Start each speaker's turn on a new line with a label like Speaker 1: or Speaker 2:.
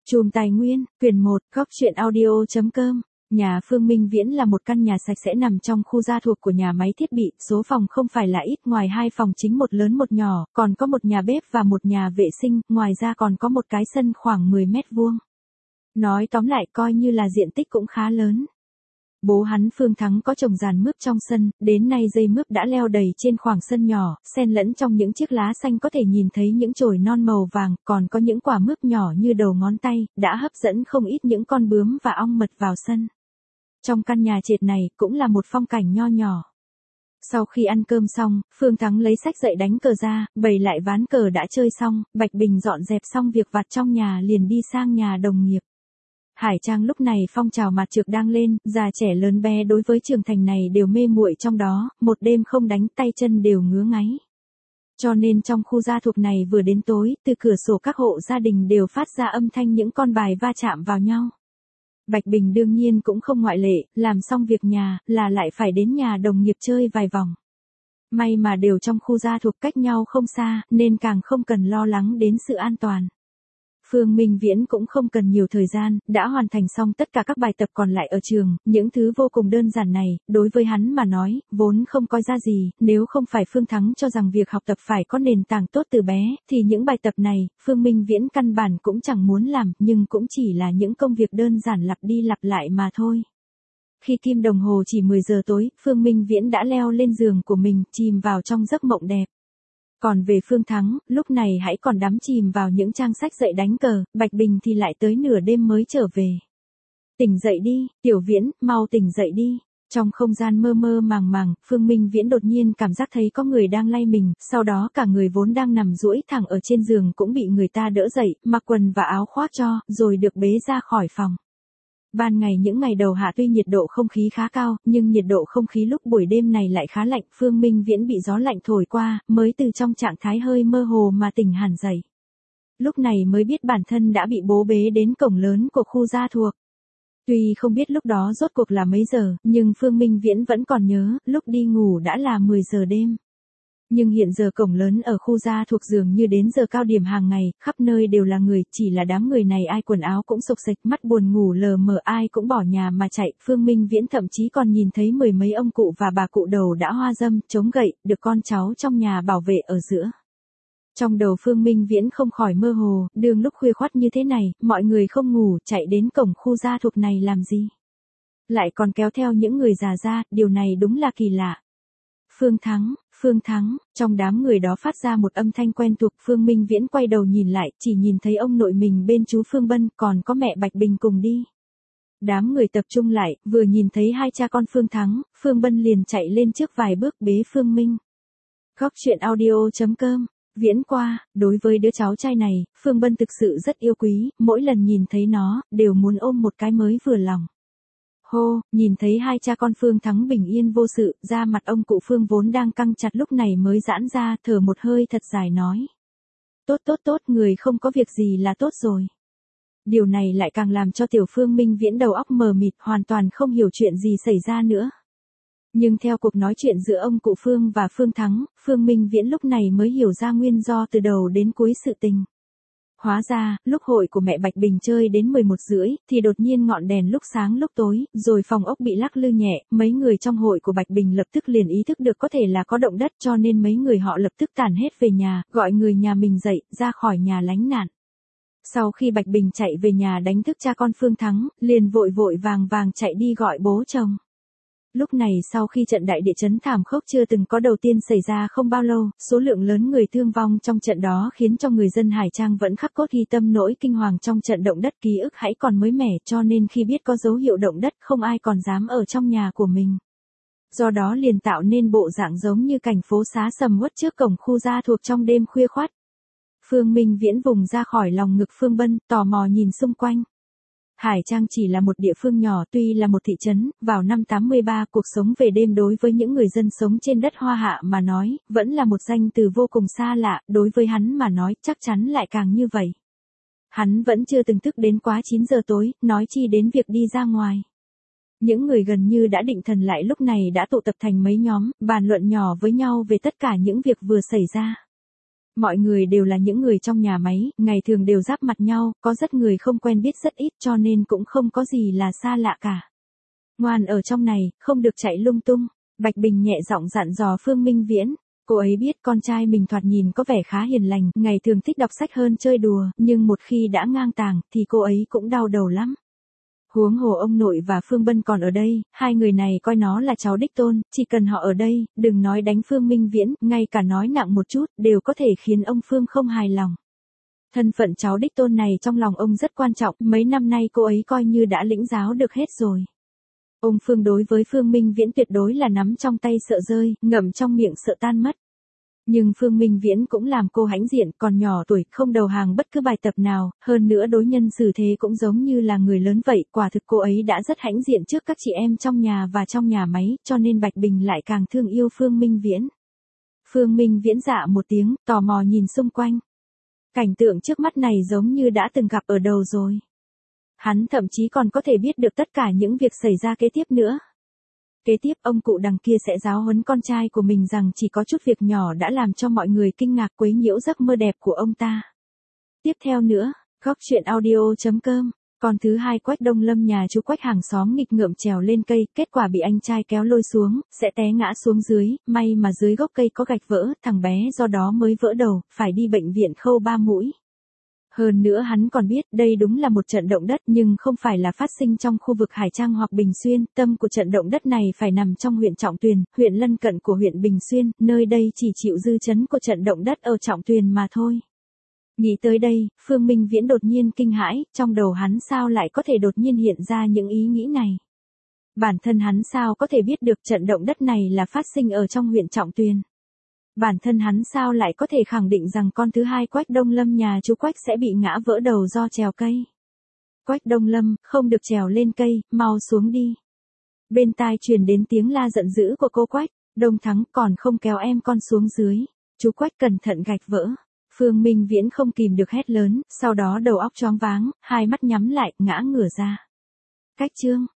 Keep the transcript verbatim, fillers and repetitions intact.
Speaker 1: Chùm Tài Nguyên, quyển một, góc truyện audio chấm com. Nhà Phương Minh Viễn là một căn nhà sạch sẽ nằm trong khu gia thuộc của nhà máy thiết bị, số phòng không phải là ít, ngoài hai phòng chính một lớn một nhỏ, còn có một nhà bếp và một nhà vệ sinh, ngoài ra còn có một cái sân khoảng mười mét vuông. Nói tóm lại coi như là diện tích cũng khá lớn. Bố hắn Phương Thắng có trồng giàn mướp trong sân, đến nay dây mướp đã leo đầy trên khoảng sân nhỏ, xen lẫn trong những chiếc lá xanh có thể nhìn thấy những chồi non màu vàng, còn có những quả mướp nhỏ như đầu ngón tay, đã hấp dẫn không ít những con bướm và ong mật vào sân. Trong căn nhà trệt này cũng là một phong cảnh nho nhỏ. Sau khi ăn cơm xong, Phương Thắng lấy sách dậy đánh cờ ra, bày lại ván cờ đã chơi xong, Bạch Bình dọn dẹp xong việc vặt trong nhà liền đi sang nhà đồng nghiệp. Hải Trang lúc này phong trào mặt trược đang lên, già trẻ lớn bé đối với trường thành này đều mê muội trong đó, một đêm không đánh tay chân đều ngứa ngáy. Cho nên trong khu gia thuộc này vừa đến tối, từ cửa sổ các hộ gia đình đều phát ra âm thanh những con bài va chạm vào nhau. Bạch Bình đương nhiên cũng không ngoại lệ, làm xong việc nhà, là lại phải đến nhà đồng nghiệp chơi vài vòng. May mà đều trong khu gia thuộc cách nhau không xa, nên càng không cần lo lắng đến sự an toàn. Phương Minh Viễn cũng không cần nhiều thời gian, đã hoàn thành xong tất cả các bài tập còn lại ở trường, những thứ vô cùng đơn giản này, đối với hắn mà nói, vốn không coi ra gì, nếu không phải Phương Thắng cho rằng việc học tập phải có nền tảng tốt từ bé, thì những bài tập này, Phương Minh Viễn căn bản cũng chẳng muốn làm, nhưng cũng chỉ là những công việc đơn giản lặp đi lặp lại mà thôi. Khi kim đồng hồ chỉ mười giờ tối, Phương Minh Viễn đã leo lên giường của mình, chìm vào trong giấc mộng đẹp. Còn về Phương Thắng, lúc này hãy còn đắm chìm vào những trang sách dạy đánh cờ, Bạch Bình thì lại tới nửa đêm mới trở về. Tỉnh dậy đi, Tiểu Viễn, mau tỉnh dậy đi. Trong không gian mơ mơ màng màng, Phương Minh Viễn đột nhiên cảm giác thấy có người đang lay mình, sau đó cả người vốn đang nằm duỗi thẳng ở trên giường cũng bị người ta đỡ dậy, mặc quần và áo khoác cho, rồi được bế ra khỏi phòng. Ban ngày những ngày đầu hạ tuy nhiệt độ không khí khá cao, nhưng nhiệt độ không khí lúc buổi đêm này lại khá lạnh, Phương Minh Viễn bị gió lạnh thổi qua, mới từ trong trạng thái hơi mơ hồ mà tỉnh hẳn dậy. Lúc này mới biết bản thân đã bị bố bế đến cổng lớn của khu gia thuộc. Tuy không biết lúc đó rốt cuộc là mấy giờ, nhưng Phương Minh Viễn vẫn còn nhớ, lúc đi ngủ đã là mười giờ đêm. Nhưng hiện giờ cổng lớn ở khu gia thuộc dường như đến giờ cao điểm hàng ngày, khắp nơi đều là người, chỉ là đám người này ai quần áo cũng xộc xệch, mắt buồn ngủ lờ mờ, ai cũng bỏ nhà mà chạy. Phương Minh Viễn thậm chí còn nhìn thấy mười mấy ông cụ và bà cụ đầu đã hoa râm, chống gậy, được con cháu trong nhà bảo vệ ở giữa. Trong đầu Phương Minh Viễn không khỏi mơ hồ, đường lúc khuya khoắt như thế này, mọi người không ngủ, chạy đến cổng khu gia thuộc này làm gì? Lại còn kéo theo những người già ra, điều này đúng là kỳ lạ. Phương Thắng, Phương Thắng, trong đám người đó phát ra một âm thanh quen thuộc, Phương Minh Viễn quay đầu nhìn lại, chỉ nhìn thấy ông nội mình bên chú Phương Bân, còn có mẹ Bạch Bình cùng đi. Đám người tập trung lại, vừa nhìn thấy hai cha con Phương Thắng, Phương Bân liền chạy lên trước vài bước bế Phương Minh. Góc truyện audio chấm com. Viễn qua, đối với đứa cháu trai này, Phương Bân thực sự rất yêu quý, mỗi lần nhìn thấy nó, đều muốn ôm một cái mới vừa lòng. Hô, nhìn thấy hai cha con Phương Thắng bình yên vô sự, da mặt ông cụ Phương vốn đang căng chặt lúc này mới giãn ra, thở một hơi thật dài nói. Tốt tốt tốt, người không có việc gì là tốt rồi. Điều này lại càng làm cho tiểu Phương Minh Viễn đầu óc mờ mịt, hoàn toàn không hiểu chuyện gì xảy ra nữa. Nhưng theo cuộc nói chuyện giữa ông cụ Phương và Phương Thắng, Phương Minh Viễn lúc này mới hiểu ra nguyên do từ đầu đến cuối sự tình. Hóa ra, lúc hội của mẹ Bạch Bình chơi đến mười một rưỡi, thì đột nhiên ngọn đèn lúc sáng lúc tối, rồi phòng ốc bị lắc lư nhẹ, mấy người trong hội của Bạch Bình lập tức liền ý thức được có thể là có động đất, cho nên mấy người họ lập tức tản hết về nhà, gọi người nhà mình dậy, ra khỏi nhà lánh nạn. Sau khi Bạch Bình chạy về nhà đánh thức cha con Phương Thắng, liền vội vội vàng vàng chạy đi gọi bố chồng. Lúc này sau khi trận đại địa chấn thảm khốc chưa từng có đầu tiên xảy ra không bao lâu, số lượng lớn người thương vong trong trận đó khiến cho người dân Hải Trang vẫn khắc cốt ghi tâm nỗi kinh hoàng trong trận động đất, ký ức hãy còn mới mẻ, cho nên khi biết có dấu hiệu động đất không ai còn dám ở trong nhà của mình. Do đó liền tạo nên bộ dạng giống như cảnh phố xá sầm uất trước cổng khu gia thuộc trong đêm khuya khoắt. Phương Minh Viễn vùng ra khỏi lòng ngực Phương Bân, tò mò nhìn xung quanh. Hải Trang chỉ là một địa phương nhỏ, tuy là một thị trấn, vào năm tám mươi ba cuộc sống về đêm đối với những người dân sống trên đất Hoa Hạ mà nói, vẫn là một danh từ vô cùng xa lạ, đối với hắn mà nói chắc chắn lại càng như vậy. Hắn vẫn chưa từng thức đến quá chín giờ tối, nói chi đến việc đi ra ngoài. Những người gần như đã định thần lại lúc này đã tụ tập thành mấy nhóm, bàn luận nhỏ với nhau về tất cả những việc vừa xảy ra. Mọi người đều là những người trong nhà máy, ngày thường đều giáp mặt nhau, có rất người không quen biết rất ít cho nên cũng không có gì là xa lạ cả. Ngoan ở trong này, không được chạy lung tung. Bạch Bình nhẹ giọng dặn dò Phương Minh Viễn. Cô ấy biết con trai mình thoạt nhìn có vẻ khá hiền lành, ngày thường thích đọc sách hơn chơi đùa, nhưng một khi đã ngang tàng, thì cô ấy cũng đau đầu lắm. Huống hồ ông nội và Phương Bân còn ở đây, hai người này coi nó là cháu đích tôn, chỉ cần họ ở đây, đừng nói đánh Phương Minh Viễn, ngay cả nói nặng một chút, đều có thể khiến ông Phương không hài lòng. Thân phận cháu đích tôn này trong lòng ông rất quan trọng, mấy năm nay cô ấy coi như đã lĩnh giáo được hết rồi. Ông Phương đối với Phương Minh Viễn tuyệt đối là nắm trong tay sợ rơi, ngậm trong miệng sợ tan mất. Nhưng Phương Minh Viễn cũng làm cô hãnh diện, còn nhỏ tuổi, không đầu hàng bất cứ bài tập nào, hơn nữa đối nhân xử thế cũng giống như là người lớn vậy, quả thực cô ấy đã rất hãnh diện trước các chị em trong nhà và trong nhà máy, cho nên Bạch Bình lại càng thương yêu Phương Minh Viễn. Phương Minh Viễn dạ một tiếng, tò mò nhìn xung quanh. Cảnh tượng trước mắt này giống như đã từng gặp ở đầu rồi. Hắn thậm chí còn có thể biết được tất cả những việc xảy ra kế tiếp nữa. Kế tiếp ông cụ đằng kia sẽ giáo huấn con trai của mình rằng chỉ có chút việc nhỏ đã làm cho mọi người kinh ngạc quấy nhiễu giấc mơ đẹp của ông ta. Tiếp theo nữa, góc truyện audio chấm com. Con thứ hai Quách Đông Lâm nhà chú Quách hàng xóm nghịch ngợm trèo lên cây, kết quả bị anh trai kéo lôi xuống, sẽ té ngã xuống dưới, may mà dưới gốc cây có gạch vỡ, thằng bé do đó mới vỡ đầu, phải đi bệnh viện khâu ba mũi. Hơn nữa hắn còn biết đây đúng là một trận động đất nhưng không phải là phát sinh trong khu vực Hải Trang hoặc Bình Xuyên, tâm của trận động đất này phải nằm trong huyện Trọng Tuyền, huyện lân cận của huyện Bình Xuyên, nơi đây chỉ chịu dư chấn của trận động đất ở Trọng Tuyền mà thôi. Nghĩ tới đây, Phương Minh Viễn đột nhiên kinh hãi, trong đầu hắn sao lại có thể đột nhiên hiện ra những ý nghĩ này. Bản thân hắn sao có thể biết được trận động đất này là phát sinh ở trong huyện Trọng Tuyền. Bản thân hắn sao lại có thể khẳng định rằng con thứ hai Quách Đông Lâm nhà chú Quách sẽ bị ngã vỡ đầu do trèo cây. Quách Đông Lâm, không được trèo lên cây, mau xuống đi. Bên tai truyền đến tiếng la giận dữ của cô Quách, Đông Thắng còn không kéo em con xuống dưới. Chú Quách cẩn thận gạch vỡ. Phương Minh Viễn không kìm được hét lớn, sau đó đầu óc choáng váng, hai mắt nhắm lại, ngã ngửa ra. Cách chương.